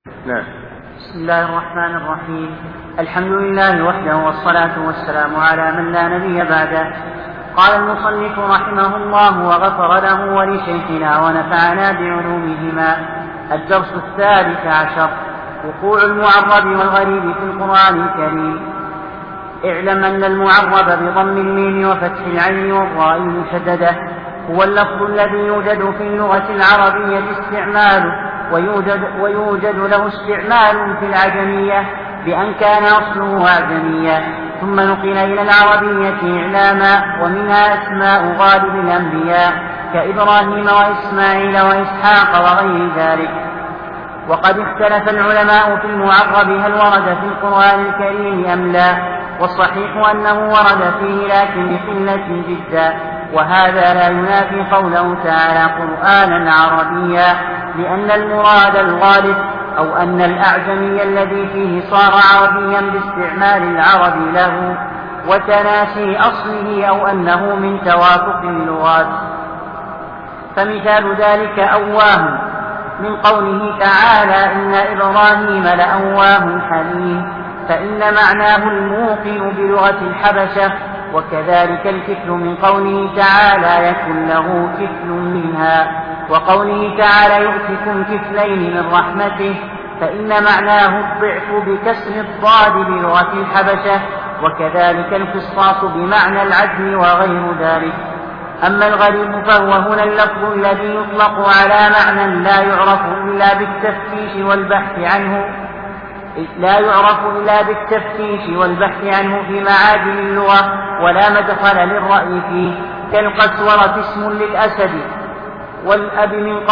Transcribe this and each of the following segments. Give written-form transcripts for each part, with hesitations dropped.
نعم. بسم الله الرحمن الرحيم. الحمد لله وحده والصلاة والسلام على من لا نبي بعده. قال المصنف رحمه الله وغفر له ولشيخنا ونفعنا بعلومهما. الدرس 13. وقوع المعرب والغريب في القرآن الكريم. اعلم أن المعرب بضم الميم وفتح العين والراء المشددة هو اللفظ الذي يوجد في اللغة العربية استعماله ويوجد له استعمال في العجمية بأن كان أصله أعجميا ثم نقل إلى العربية إعلاما، ومنها أسماء غالب الأنبياء كإبراهيم وإسماعيل وإسحاق وغير ذلك. وقد اختلف العلماء في المعرب هل ورد في القرآن الكريم أم لا، والصحيح أنه ورد فيه لكن بقلة جدا، وهذا لا ينافي قوله تعالى قرآنا عربيا، لأن المراد الغالب أو أن الأعجمي الذي فيه صار عربيا باستعمال العرب له وتناسي أصله أو أنه من توافق اللغات. فمثال ذلك أواه من قوله تعالى إن إبراهيم لأواه حليم، فإن معناه الموقن بلغة الحبشة. وكذلك الكفل من قوله تعالى يكن له كفل منها، وقوله تعالى يؤتكم كفلين من رحمته، فإن معناه الضعف بكسر الضاد بلغة الحبشة. وكذلك القصاص بمعنى العدل وغير ذلك. أما الغريب فهو هنا اللفظ الذي يطلق على معنى لا يعرف إلا بالتفتيش والبحث عنه في معادن اللغة ولا مدخل للرأي فيه، كالقسورة اسم للأسد، والأب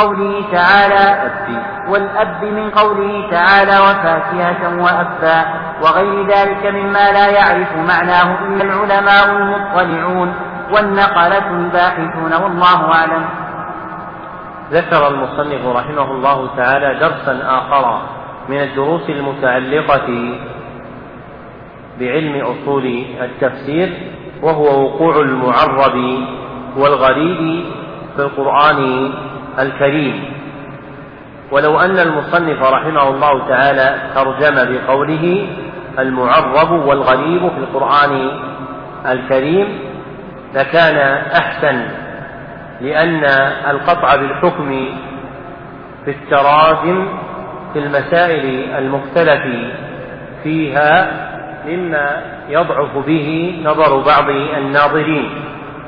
من قوله تعالى وفاكهة وأبا، وغير ذلك مما لا يعرف معناه إلا العلماء المطلعون والنقلة الباحثون، والله أعلم. ذكر المصنف رحمه الله تعالى درسا آخر من الدروس المتعلقة بعلم أصول التفسير، وهو وقوع المعرب والغريب في القرآن الكريم. ولو أن المصنف رحمه الله تعالى ترجم بقوله المعرب والغريب في القرآن الكريم لكان أحسن، لأن القطع بالحكم في التراجم في المسائل المختلف فيها مما يضعف به نظر بعض الناظرين،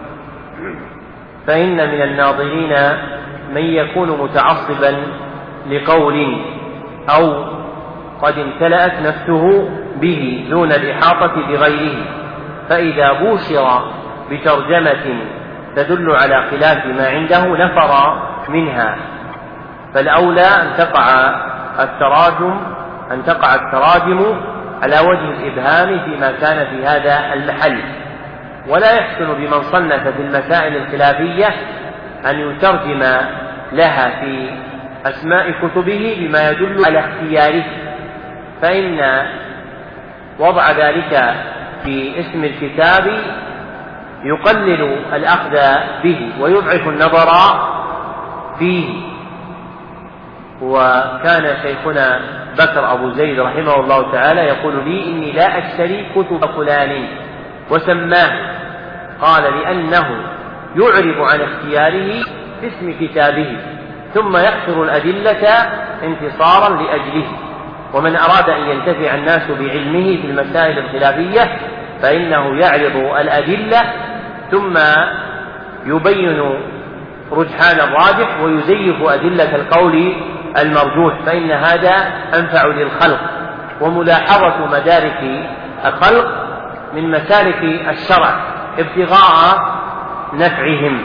فإن من الناظرين من يكون متعصبا لقول أو قد امتلأت نفسه به دون الإحاطة بغيره، فإذا بوشر بترجمة تدل على خلاف ما عنده نفر منها. فالأولى أن تقع التراجم على وجه الإبهام فيما كان في هذا المحل، ولا يحسن بمن صنف في المسائل الخلافية أن يترجم لها في أسماء كتبه بما يدل على اختياره، فإن وضع ذلك في اسم الكتاب يقلل الأخذ به ويضعف النظر فيه. وكان شيخنا بكر أبو زيد رحمه الله تعالى يقول لي إني لا أشتري كتب فلان وسماه، قال لأنه يعرب عن اختياره في اسم كتابه ثم يحصر الأدلة انتصارا لأجله. ومن أراد أن ينتفع الناس بعلمه في المسائل الخلافية فإنه يعرض الأدلة ثم يبين رجحان الراجح ويزيف أدلة القول المرجوح، فإن هذا أنفع للخلق. وملاحظة مدارك الخلق من مسالك الشرع ابتغاء نفعهم.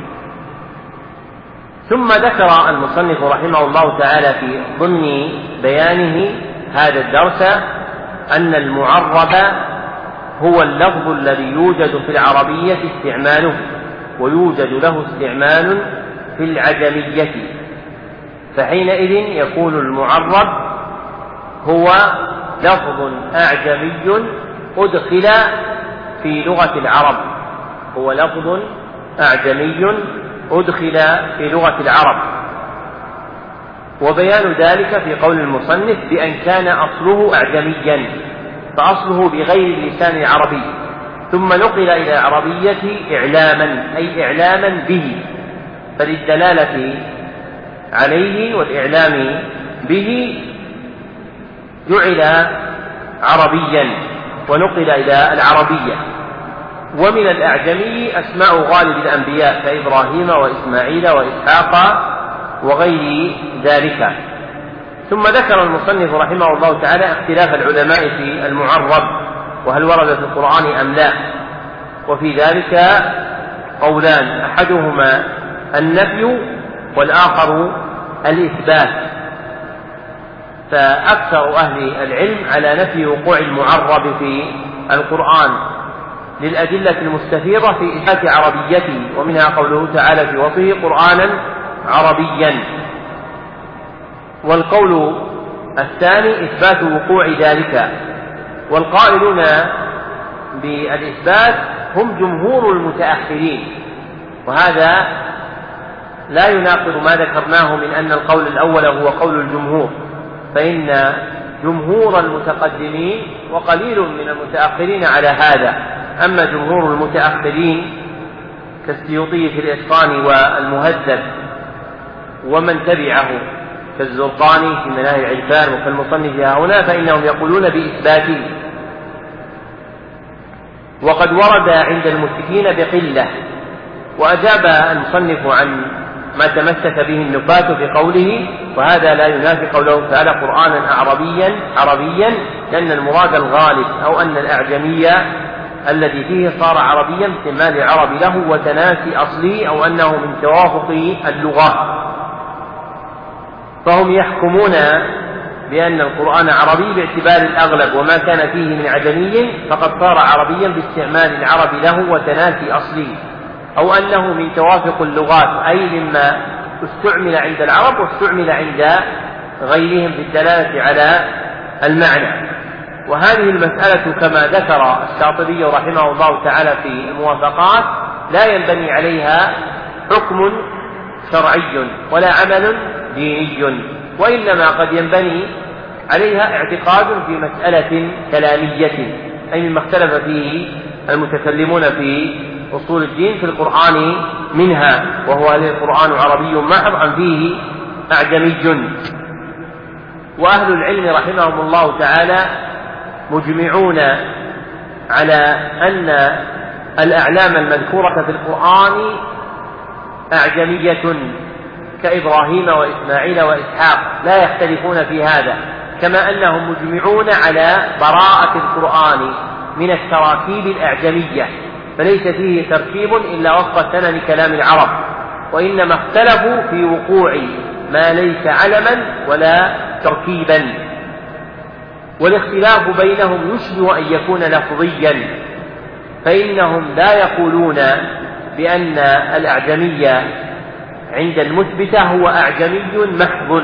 ثم ذكر المصنف رحمه الله تعالى في ضمن بيانه هذا الدرس أن المعرب هو اللفظ الذي يوجد في العربية استعماله ويوجد له استعمال في العجمية، فحينئذ يكون المعرب هو لفظ أعجمي أدخل في لغة العرب، هو لفظ أعجمي أدخل في لغة العرب. وبيان ذلك في قول المصنف بأن كان أصله أعجميا، فأصله بغير اللسان العربي، ثم نقل إلى العربية إعلاما، أي إعلاما به، فللدلالة عليه والإعلام به جعل عربيا ونقل إلى العربية. ومن الأعجمي أسماء غالب الأنبياء كإبراهيم وإسماعيل وإسحاق وغير ذلك. ثم ذكر المصنف رحمه الله تعالى اختلاف العلماء في المعرب وهل ورد في القرآن أم لا، وفي ذلك قولان، أحدهما النفي والآخر الإثبات، فأكثر أهل العلم على نفي وقوع المعرب في القرآن للأدلة المستفيضة في إثبات عربيته، ومنها قوله تعالى في وصفه قرآنا عربيا. والقول الثاني إثبات وقوع ذلك، والقائلون بالإثبات هم جمهور المتأخرين، وهذا لا يناقض ما ذكرناه من أن القول الأول هو قول الجمهور، فإن جمهور المتقدمين وقليل من المتأخرين على هذا. أما جمهور المتأخرين كالسيوطي في الإتقان والمهذب ومن تبعه كالزرقاني في مناهج العرفان وكالمصنف هنا، فإنهم يقولون بإثباته. وقد ورد عند المشركين بقلة، وأجاب المصنف عن ما تمسك به النفاة في قوله وهذا لا ينافي قوله تعالى قرآنا عربيا، لأن المراد الغالب أو أن الأعجمية الذي فيه صار عربيا باستعمال العرب له وتناسي أصله، أو أنه من توافق اللغة. فهم يحكمون بأن القرآن عربي باعتبار الأغلب، وما كان فيه من عجمي فقد صار عربيا باستعمال العرب له وتناسي أصله، أو أنه من توافق اللغات، أي مما استعمل عند العرب واستعمل عند غيرهم بالدلالة على المعنى. وهذه المسألة كما ذكر الشاطبي رحمه الله تعالى في الموافقات لا ينبني عليها حكم شرعي ولا عمل ديني، وإنما قد ينبني عليها اعتقاد في مسألة كلامية، أي مما اختلف فيه المتكلمون في أصول الدين في القرآن منها، وهو هل القرآن عربي محض أم فيه أعجمي. وأهل العلم رحمهم الله تعالى مجمعون على أن الأعلام المذكورة في القرآن أعجمية كإبراهيم وإسماعيل وإسحاق، لا يختلفون في هذا، كما أنهم مجمعون على براءة القرآن من التراكيب الأعجمية، فليس فيه تركيب إلا وفق سنن كلام العرب، وإنما اختلفوا في وقوع ما ليس علما ولا تركيبا. والاختلاف بينهم يشبه أن يكون لفظيا، فإنهم لا يقولون بأن الأعجمية عند المثبتة هو أعجمي محض،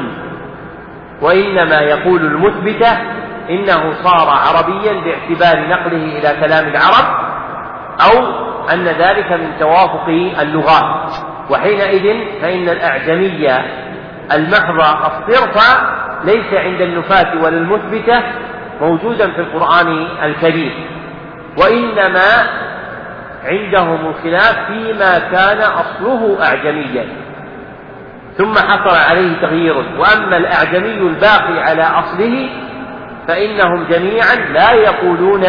وإنما يقول المثبتة إنه صار عربيا باعتبار نقله إلى كلام العرب، أو أن ذلك من توافق اللغات، وحينئذ فإن الأعجمية المحض الصرف ليس عند النفاة ولا المثبتة موجودا في القرآن الكريم، وإنما عندهم الخلاف فيما كان أصله أعجميا ثم حصل عليه تغيير. وأما الأعجمي الباقي على أصله فإنهم جميعا لا يقولون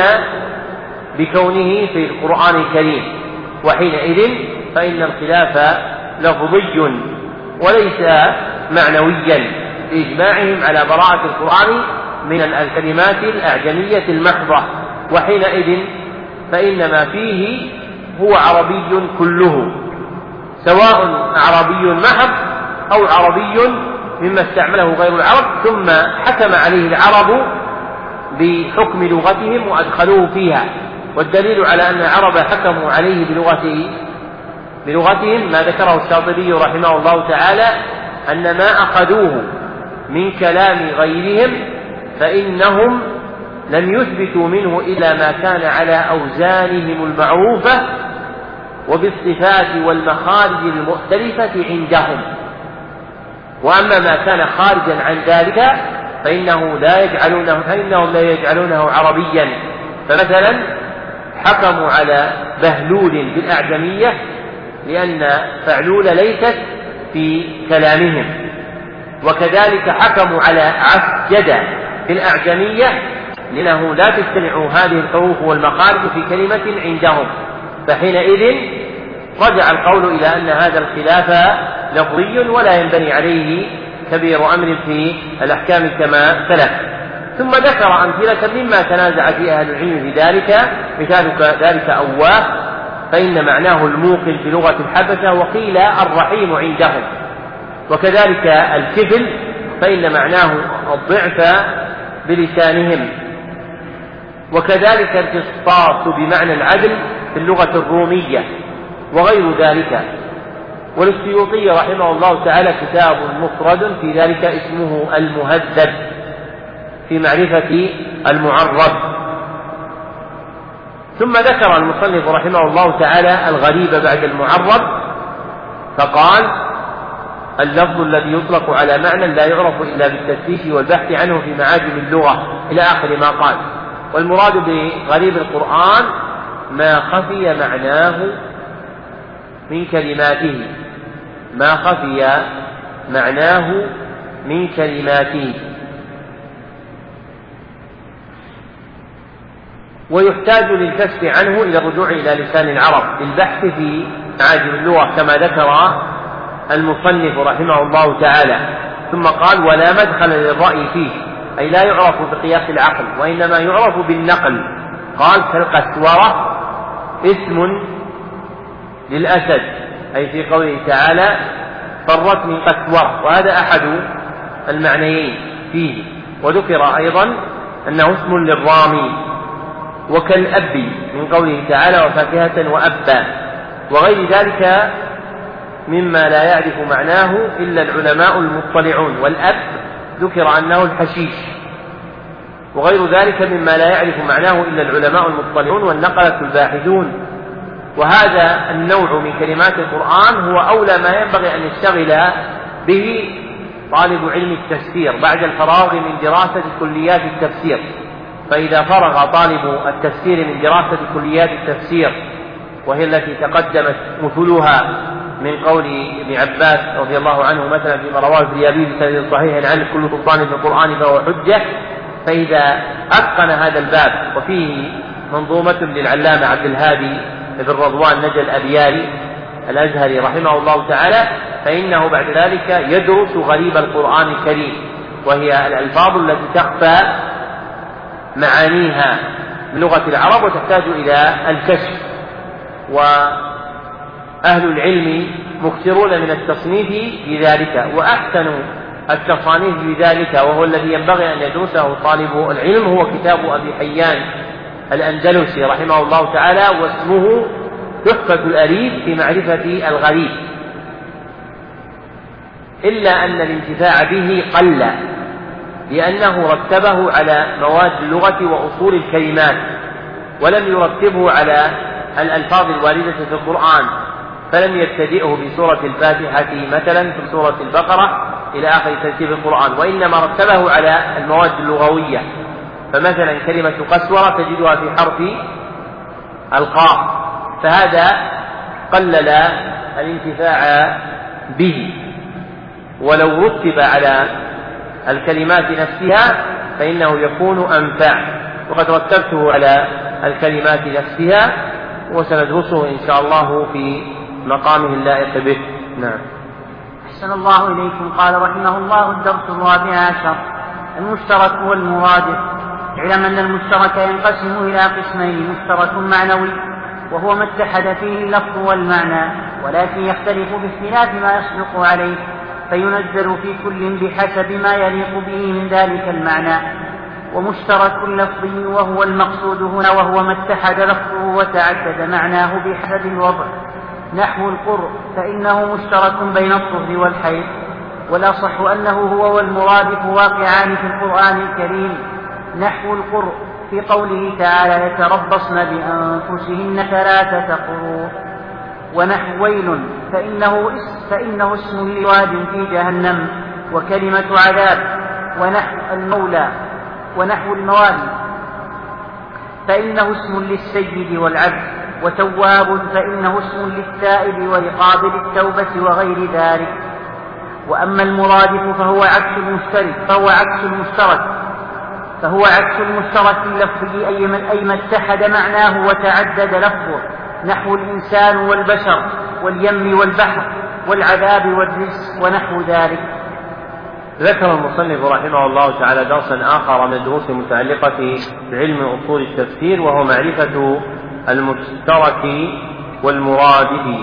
بكونه في القرآن الكريم، وحينئذ فإن الخلاف لفظي وليس معنويا بإجماعهم على براءة القرآن من الكلمات الأعجمية المحضة، وحينئذ فإنما فيه هو عربي كله، سواء عربي محض أو عربي مما استعمله غير العرب ثم حكم عليه العرب بحكم لغتهم وأدخلوه فيها. والدليل على أن العرب حكموا عليه بلغتهم ما ذكره الشاطبي رحمه الله تعالى، أن ما أخذوه من كلام غيرهم فإنهم لم يثبتوا منه إلا ما كان على أوزانهم المعروفة وبالصفات والمخارج المختلفة عندهم. وأما ما كان خارجا عن ذلك فإنهم لا يجعلونه عربيا. فمثلا حكموا على بهلول بالأعجمية لأن فعلول ليست في كلامهم، وكذلك حكموا على عسجد بالأعجمية لأنه لا تجتمع هذه الحروف والمخارج في كلمة عندهم، فحينئذ رجع القول إلى أن هذا الخلاف لفظي ولا ينبني عليه كبير أمر في الأحكام كما سلف. ثم ذكر أمثلة مما تنازع فيه أهل العلم في ذلك، مثال ذلك أواه فإن معناه الموقن في لغة الحبشة، وقيل الرحيم عندهم، وكذلك الكفل فإن معناه الضعف بلسانهم، وكذلك القسطاس بمعنى العدل في اللغة الرومية وغير ذلك. وللسيوطي رحمه الله تعالى كتاب مفرد في ذلك اسمه المهذب في معرفة المعرب. ثم ذكر المصنف رحمه الله تعالى الغريب بعد المعرب، فقال اللفظ الذي يطلق على معنى لا يعرف إلا بالتفتيش والبحث عنه في معاجم اللغة إلى آخر ما قال. والمراد بغريب القرآن ما خفي معناه من كلماته، ما خفي معناه من كلماته. ويحتاج للكشف عنه إلى الرجوع إلى لسان العرب للبحث في معاجم اللغة كما ذكر المصنف رحمه الله تعالى. ثم قال ولا مدخل للرأي فيه، أي لا يعرف بقياس العقل وإنما يعرف بالنقل. قال كالقسورة اسم للأسد، أي في قوله تعالى فرت من قسورة، وهذا أحد المعنيين فيه. وذكر أيضا أنه اسم للرامي. وكالأب من قوله تعالى وفاكهة وأبا، وغير ذلك مما لا يعرف معناه إلا العلماء المطلعون. والأب ذكر أنه الحشيش، وغير ذلك مما لا يعرف معناه إلا العلماء المطلعون والنقلة الباحثون. وهذا النوع من كلمات القرآن هو أولى ما ينبغي أن يشتغل به طالب علم التفسير بعد الفراغ من دراسة كليات التفسير. فإذا فرغ طالب التفسير من دراسة كليات التفسير، وهي التي تقدمت مثلها من قول ابن عباس رضي الله عنه مثلا فيما رواه الزيابي بسند صحيح عن كل سلطان في القرآن فهو حجة، فإذا أتقن هذا الباب وفيه منظومة للعلامة عبد الهادي بن رضوان نجل الأبياري الأزهري رحمه الله تعالى، فإنه بعد ذلك يدرس غريب القرآن الكريم، وهي الألفاظ التي تخفى معانيها من لغة العرب وتحتاج إلى الكشف. وأهل العلم مكثرون من التصنيف في ذلك، وأحسن التصانيف في ذلك وهو الذي ينبغي أن يدرسه طالب العلم هو كتاب أبي حيان الأندلسي رحمه الله تعالى، واسمه تحفة الأريب في معرفة الغريب، إلا أن الانتفاع به قل لأنه رتبه على مواد اللغة وأصول الكلمات، ولم يرتبه على الألفاظ الواردة في القرآن، فلم يبتدئه بسورة الفاتحة مثلا في سورة البقرة إلى آخر ترتيب القرآن، وإنما رتبه على المواد اللغوية. فمثلا كلمة قسورة تجدها في حرف القاف، فهذا قلل الانتفاع به. ولو رتب على الكلمات نفسها فإنه يكون أنفع، وقد رتبته على الكلمات نفسها وسندرسه إن شاء الله في مقامه اللائق به. نعم. أحسن الله إليكم. قال رحمه الله الدرس 14 المشترك والمرادف. اعلم أن المشترك ينقسم إلى قسمين: مشترك معنوي وهو ما اتحد فيه اللفظ والمعنى، ولكن يختلف باختلاف ما يصدق عليه، فينزل في كل بحسب ما يليق به من ذلك المعنى. ومشترك لفظي وهو المقصود هنا، وهو ما اتحد لفظه وتعدد معناه بحسب الوضع، نحو القرء فإنه مشترك بين الطهر والحيض، والأصح أنه هو والمرادف واقعان في القرآن الكريم، نحو القرء في قوله تعالى يتربصن بأنفسهن 3 قروء، ونحو ويل فإنه اسم لواد في جهنم، وكلمة عذاب ونحو المولى ونحو الموالي، فإنه اسم للسيد والعبد، وتواب فإنه اسم للتائب ولقابل التوبة وغير ذلك. وأما المرادف فهو عكس المشترك اللفظي، أي ما اتحد معناه وتعدد لفظه، نحو الإنسان والبشر واليم والبحر والعذاب والرزق ونحو ذلك. ذكر المصنف رحمه الله تعالى درسا آخر من الدروس المتعلقة بعلم أصول التفسير، وهو معرفة المشترك والمرادف.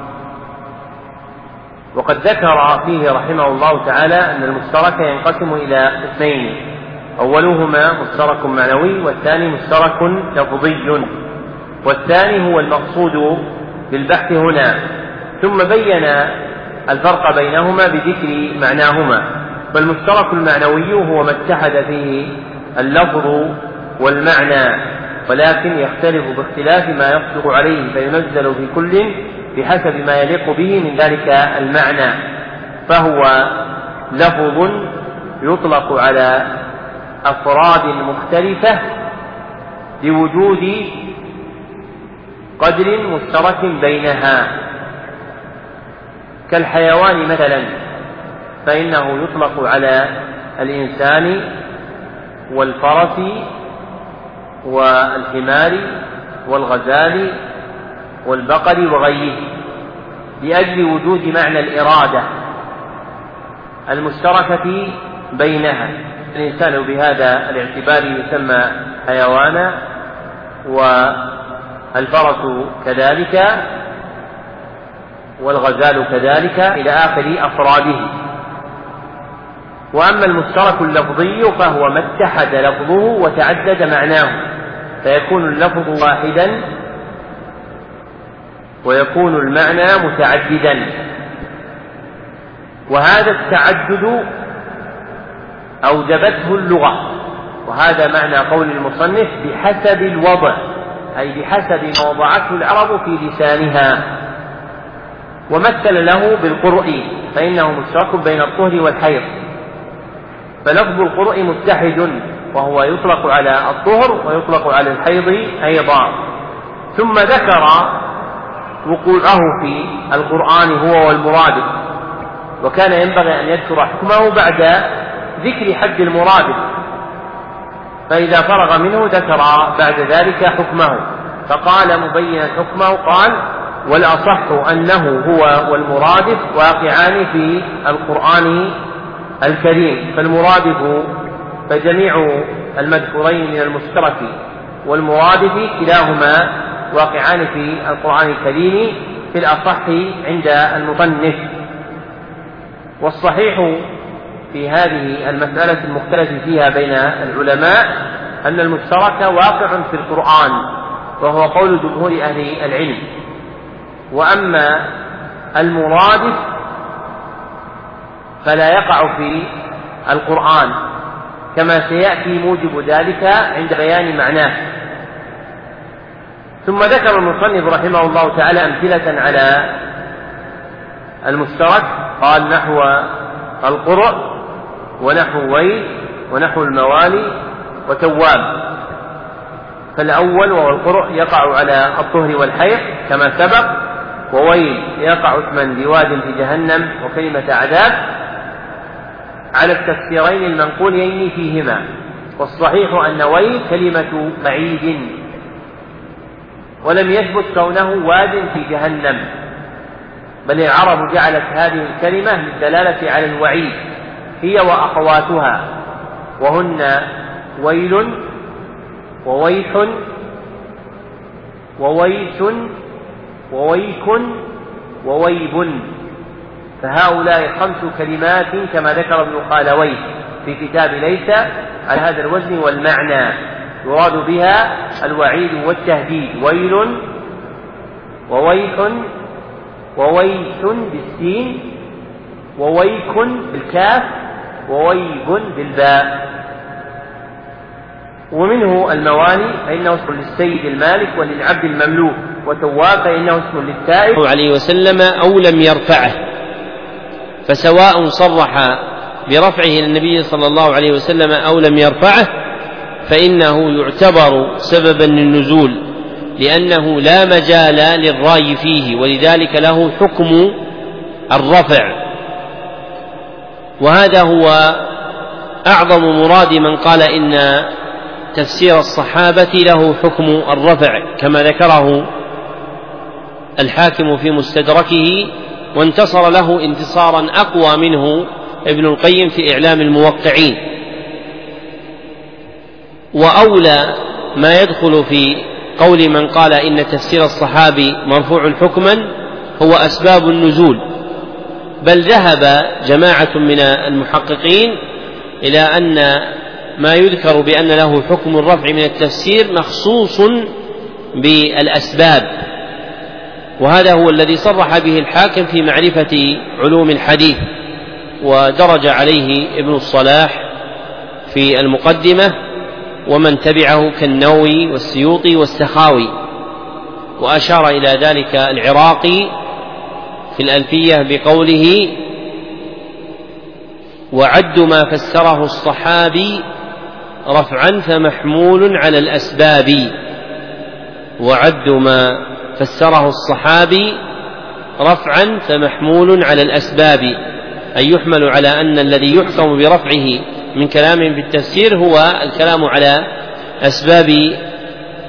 وقد ذكر فيه رحمه الله تعالى أن المشترك ينقسم إلى قسمين، أولهما مشترك معنوي، والثاني مشترك لفظي، والثاني هو المقصود بالبحث هنا، ثم بين الفرق بينهما بذكر معناهما. فالمشترك المعنوي هو ما اتحد فيه اللفظ والمعنى، ولكن يختلف باختلاف ما يصدق عليه، فينزل في كل بحسب ما يليق به من ذلك المعنى، فهو لفظ يطلق على أفراد مختلفة لوجود قدر مشترك بينها، كالحيوان مثلا، فإنه يطلق على الإنسان والفرس والحمار والغزال والبقر وغيره، لأجل وجود معنى الإرادة المشتركة بينها. الإنسان بهذا الاعتبار يسمى حيوانا، والفرس كذلك، والغزال كذلك، إلى آخر أفراده. وأما المشترك اللفظي فهو ما اتحد لفظه وتعدد معناه، فيكون اللفظ واحدا ويكون المعنى متعددا، وهذا التعدد أوجبته اللغة، وهذا معنى قول المصنف بحسب الوضع، أي بحسب ما وضعته العرب في لسانها. ومثل له بالقرء، فإنه مشترك بين الطهر والحيض، فلفظ القرء متحد، وهو يطلق على الطهر ويطلق على الحيض أيضا. ثم ذكر وقوعه في القرآن هو والمرادف، وكان ينبغي أن يذكر حكمه بعد ذكر حد المرادف، فإذا فرغ منه ذكر بعد ذلك حكمه، فقال مبينا حكمه، قال: والأصح أنه هو والمرادف واقعان في القرآن الكريم. فالمرادف فجميع المذكورين من المشترك والمرادف كلاهما واقعان في القرآن الكريم في الأصح عند المصنف. والصحيح في هذه المسألة المختلف فيها بين العلماء أن المشترك واقع في القرآن، وهو قول جمهور أهل العلم. وأما المرادف فلا يقع في القرآن، كما سيأتي موجب ذلك عند بيان معناه. ثم ذكر المصنف رحمه الله تعالى أمثلة على المشترك، قال: نحو القرء ونحو ويل ونحو الموالي وتواب. فالأول وهو القرء يقع على الطهر والحيض كما سبق، وويل يقع اسما لواد في جهنم وكلمة عذاب على التفسيرين المنقولين فيهما. والصحيح أن ويل كلمة بعيد، ولم يثبت كونه واد في جهنم، بل العرب جعلت هذه الكلمة للدلالة على الوعيد، هي وأخواتها، وهن ويل وويح وويس وويك وويب، فهؤلاء 5 كلمات كما ذكر ابن خالويه في كتاب ليس على هذا الوزن والمعنى، يراد بها الوعيد والتهديد: ويل وويح وويس بالسين وويك بالكاف وويب بالباء. ومنه الموالي فإنه اسم للسيد المالك وللعبد المملوك، وتواب فإنه اسم للتائب عليه وسلم أو لم يرفعه، فسواء صرح برفعه إلى النبي صلى الله عليه وسلم أو لم يرفعه فإنه يعتبر سببا للنزول، لأنه لا مجال للرأي فيه، ولذلك له حكم الرفع. وهذا هو أعظم مراد من قال إن تفسير الصحابة له حكم الرفع، كما ذكره الحاكم في مستدركه، وانتصر له انتصارا أقوى منه ابن القيم في إعلام الموقعين. وأولى ما يدخل في قول من قال إن تفسير الصحابي مرفوع حكما هو أسباب النزول، بل ذهب جماعة من المحققين إلى أن ما يذكر بأن له حكم الرفع من التفسير مخصوص بالأسباب، وهذا هو الذي صرح به الحاكم في معرفة علوم الحديث، ودرج عليه ابن الصلاح في المقدمة ومن تبعه كالنووي والسيوطي والسخاوي، وأشار إلى ذلك العراقي في الألفية بقوله: وعد ما فسره الصحابي رفعا فمحمول على الأسباب. وعد ما فسره الصحابي رفعا فمحمول على الأسباب، أي يحمل على أن الذي يحكم برفعه من كلام بالتفسير هو الكلام على أسباب